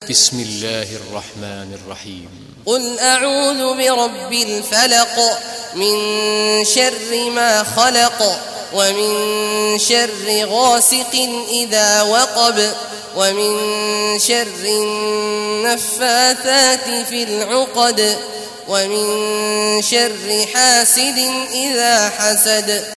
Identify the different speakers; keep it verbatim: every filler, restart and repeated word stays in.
Speaker 1: بسم الله الرحمن الرحيم.
Speaker 2: قل أعوذ برب الفلق من شر ما خلق ومن شر غاسق إذا وقب ومن شر النفاثات في العقد ومن شر حاسد إذا حسد.